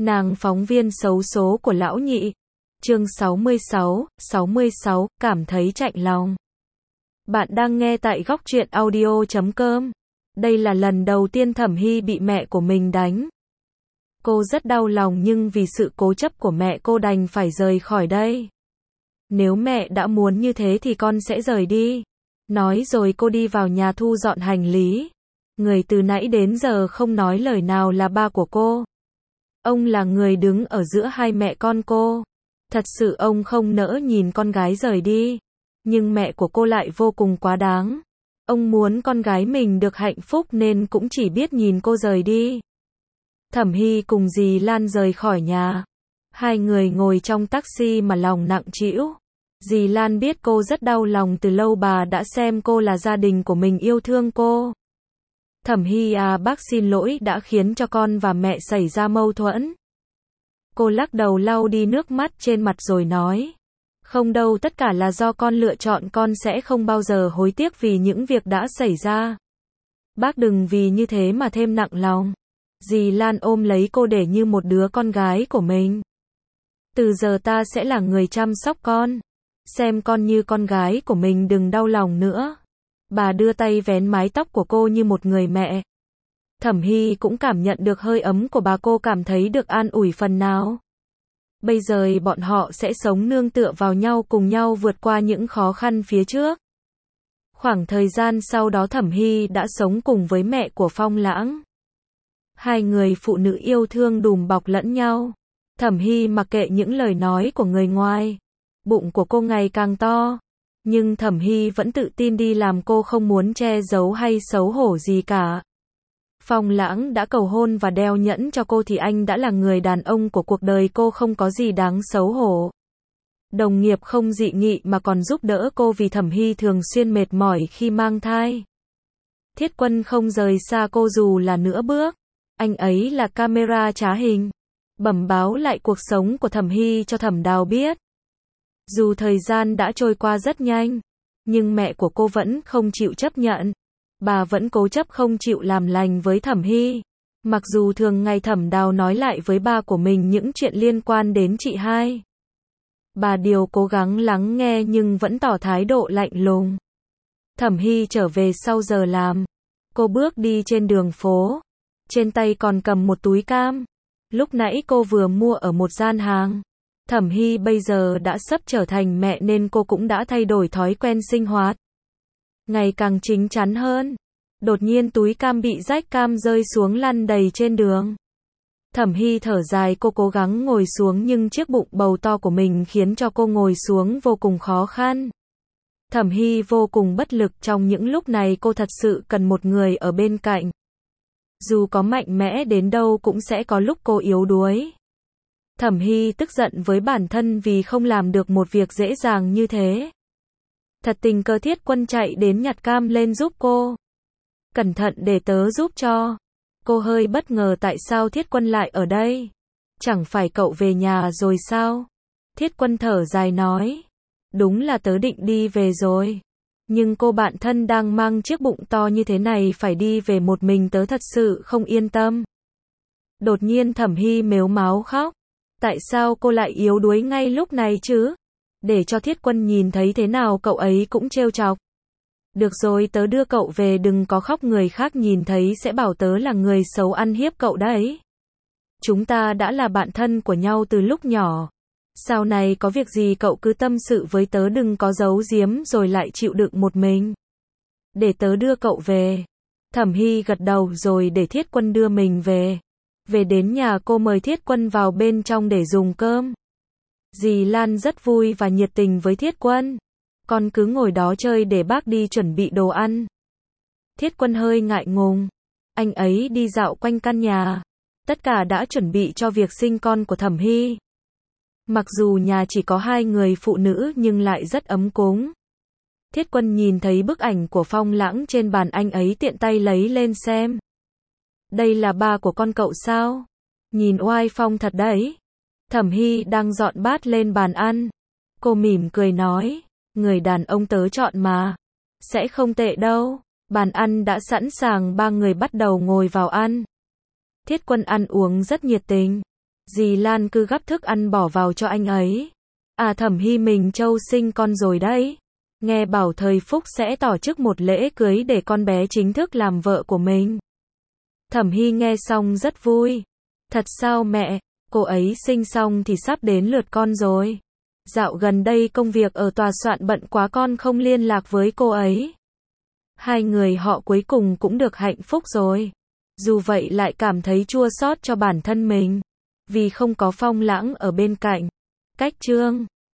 Nàng phóng viên xấu số của lão nhị. Chương 66, cảm thấy chạnh lòng. Bạn đang nghe tại góc truyện audio.com. Đây là lần đầu tiên Thẩm Hy bị mẹ của mình đánh. Cô rất đau lòng nhưng vì sự cố chấp của mẹ cô đành phải rời khỏi đây. Nếu mẹ đã muốn như thế thì con sẽ rời đi. Nói rồi cô đi vào nhà thu dọn hành lý. Người từ nãy đến giờ không nói lời nào là ba của cô. Ông là người đứng ở giữa hai mẹ con cô. Thật sự ông không nỡ nhìn con gái rời đi. Nhưng mẹ của cô lại vô cùng quá đáng. Ông muốn con gái mình được hạnh phúc nên cũng chỉ biết nhìn cô rời đi. Thẩm Hy cùng dì Lan rời khỏi nhà. Hai người ngồi trong taxi mà lòng nặng trĩu. Dì Lan biết cô rất đau lòng, từ lâu bà đã xem cô là gia đình của mình, yêu thương cô. Thẩm Hy à, bác xin lỗi đã khiến cho con và mẹ xảy ra mâu thuẫn. Cô lắc đầu lau đi nước mắt trên mặt rồi nói. Không đâu, tất cả là do con lựa chọn, con sẽ không bao giờ hối tiếc vì những việc đã xảy ra. Bác đừng vì như thế mà thêm nặng lòng. Dì Lan ôm lấy cô để như một đứa con gái của mình. Từ giờ ta sẽ là người chăm sóc con. Xem con như con gái của mình, đừng đau lòng nữa. Bà đưa tay vén mái tóc của cô như một người mẹ. Thẩm Hy cũng cảm nhận được hơi ấm của bà, cô cảm thấy được an ủi phần nào. Bây giờ bọn họ sẽ sống nương tựa vào nhau, cùng nhau vượt qua những khó khăn phía trước. Khoảng thời gian sau đó Thẩm Hy đã sống cùng với mẹ của Phong Lãng. Hai người phụ nữ yêu thương đùm bọc lẫn nhau. Thẩm Hy mặc kệ những lời nói của người ngoài. Bụng của cô ngày càng to. Nhưng Thẩm Hy vẫn tự tin đi làm, cô không muốn che giấu hay xấu hổ gì cả. Phong Lãng đã cầu hôn và đeo nhẫn cho cô thì anh đã là người đàn ông của cuộc đời cô, không có gì đáng xấu hổ. Đồng nghiệp không dị nghị mà còn giúp đỡ cô vì Thẩm Hy thường xuyên mệt mỏi khi mang thai. Thiết Quân không rời xa cô dù là nửa bước. Anh ấy là camera trá hình, bẩm báo lại cuộc sống của Thẩm Hy cho Thẩm Đào biết. Dù thời gian đã trôi qua rất nhanh, nhưng mẹ của cô vẫn không chịu chấp nhận. Bà vẫn cố chấp không chịu làm lành với Thẩm Hy. Mặc dù thường ngày Thẩm Đào nói lại với ba của mình những chuyện liên quan đến chị hai. Bà đều cố gắng lắng nghe nhưng vẫn tỏ thái độ lạnh lùng. Thẩm Hy trở về sau giờ làm. Cô bước đi trên đường phố. Trên tay còn cầm một túi cam. Lúc nãy cô vừa mua ở một gian hàng. Thẩm Hy bây giờ đã sắp trở thành mẹ nên cô cũng đã thay đổi thói quen sinh hoạt. Ngày càng chín chắn hơn. Đột nhiên túi cam bị rách, cam rơi xuống lăn đầy trên đường. Thẩm Hy thở dài, cô cố gắng ngồi xuống nhưng chiếc bụng bầu to của mình khiến cho cô ngồi xuống vô cùng khó khăn. Thẩm Hy vô cùng bất lực, trong những lúc này cô thật sự cần một người ở bên cạnh. Dù có mạnh mẽ đến đâu cũng sẽ có lúc cô yếu đuối. Thẩm Hy tức giận với bản thân vì không làm được một việc dễ dàng như thế. Thật tình cờ Thiết Quân chạy đến nhặt cam lên giúp cô. Cẩn thận để tớ giúp cho. Cô hơi bất ngờ tại sao Thiết Quân lại ở đây. Chẳng phải cậu về nhà rồi sao? Thiết Quân thở dài nói. Đúng là tớ định đi về rồi. Nhưng cô bạn thân đang mang chiếc bụng to như thế này phải đi về một mình, tớ thật sự không yên tâm. Đột nhiên Thẩm Hy mếu máo khóc. Tại sao cô lại yếu đuối ngay lúc này chứ? Để cho Thiết Quân nhìn thấy thế nào cậu ấy cũng trêu chọc. Được rồi, tớ đưa cậu về, đừng có khóc, người khác nhìn thấy sẽ bảo tớ là người xấu ăn hiếp cậu đấy. Chúng ta đã là bạn thân của nhau từ lúc nhỏ. Sau này có việc gì cậu cứ tâm sự với tớ, đừng có giấu giếm rồi lại chịu đựng một mình. Để tớ đưa cậu về. Thẩm Hy gật đầu rồi để Thiết Quân đưa mình về. Về đến nhà cô mời Thiết Quân vào bên trong để dùng cơm. Dì Lan rất vui và nhiệt tình với Thiết Quân. Con cứ ngồi đó chơi để bác đi chuẩn bị đồ ăn. Thiết Quân hơi ngại ngùng. Anh ấy đi dạo quanh căn nhà. Tất cả đã chuẩn bị cho việc sinh con của Thẩm Hy. Mặc dù nhà chỉ có hai người phụ nữ nhưng lại rất ấm cúng. Thiết Quân nhìn thấy bức ảnh của Phong Lãng trên bàn, anh ấy tiện tay lấy lên xem. Đây là ba của con cậu sao? Nhìn oai phong thật đấy. Thẩm Hy đang dọn bát lên bàn ăn. Cô mỉm cười nói. Người đàn ông tớ chọn mà. Sẽ không tệ đâu. Bàn ăn đã sẵn sàng, ba người bắt đầu ngồi vào ăn. Thiết Quân ăn uống rất nhiệt tình. Dì Lan cứ gắp thức ăn bỏ vào cho anh ấy. À, Thẩm Hy mình Châu sinh con rồi đấy. Nghe bảo thời Phúc sẽ tổ chức một lễ cưới để con bé chính thức làm vợ của mình. Thẩm Hy nghe xong rất vui. Thật sao mẹ, cô ấy sinh xong thì sắp đến lượt con rồi. Dạo gần đây công việc ở tòa soạn bận quá con không liên lạc với cô ấy. Hai người họ cuối cùng cũng được hạnh phúc rồi. Dù vậy lại cảm thấy chua xót cho bản thân mình. Vì không có Phong Lãng ở bên cạnh. Cách chương